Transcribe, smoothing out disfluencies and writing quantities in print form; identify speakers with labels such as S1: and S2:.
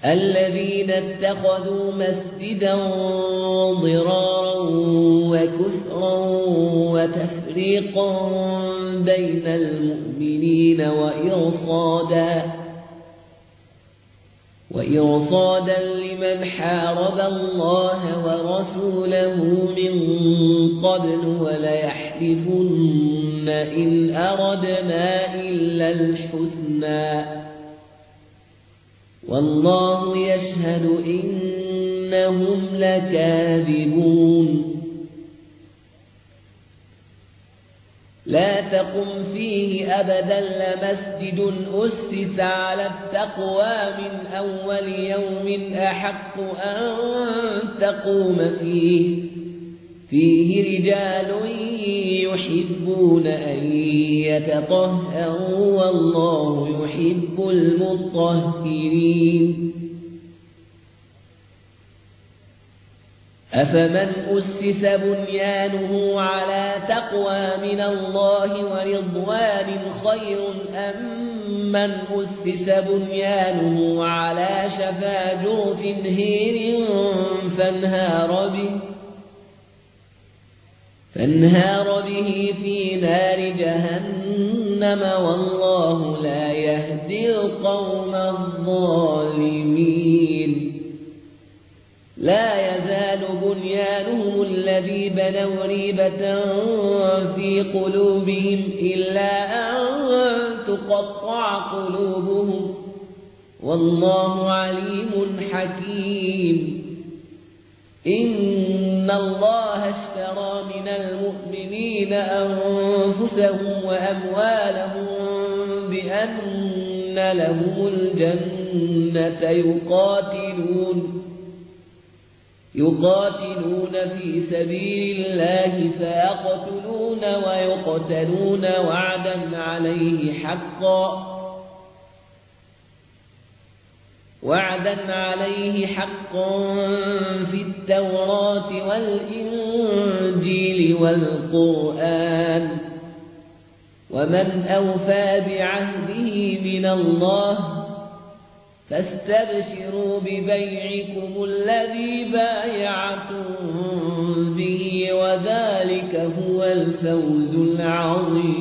S1: الذين اتخذوا مسجدا ضرارا وكفرا وتفريقا بين المؤمنين وإرصادا لمن حارب الله ورسوله من قبل وليحلفن إن أردنا إلا الحسنى والله يشهد إنهم لكاذبون لا تقم فيه أبدا لمسجد أسس على التقوى من أول يوم أحق أن تقوم فيه رجال يحبون أن يتطهروا والله يحب المطهرين أفمن أسس بنيانه على تقوى من الله ورضوان خير أم من أسس بنيانه على شفا جرف هير فانهار به في نار جهنم والله لا يهدي القوم الظالمين لا يزال بنيانهم الذي بنوا ريبة في قلوبهم إلا أن تقطع قلوبهم والله عليم حكيم إن الله اشترى من المؤمنين أنفسهم وأموالهم بأن لهم الجنة يقاتلون في سبيل الله فيقتلون ويقتلون وعدا عليه حقا في التوراة والإنجيل والقرآن ومن أوفى بعهده من الله فاستبشروا ببيعكم الذي بايعتم به وذلك هو الفوز العظيم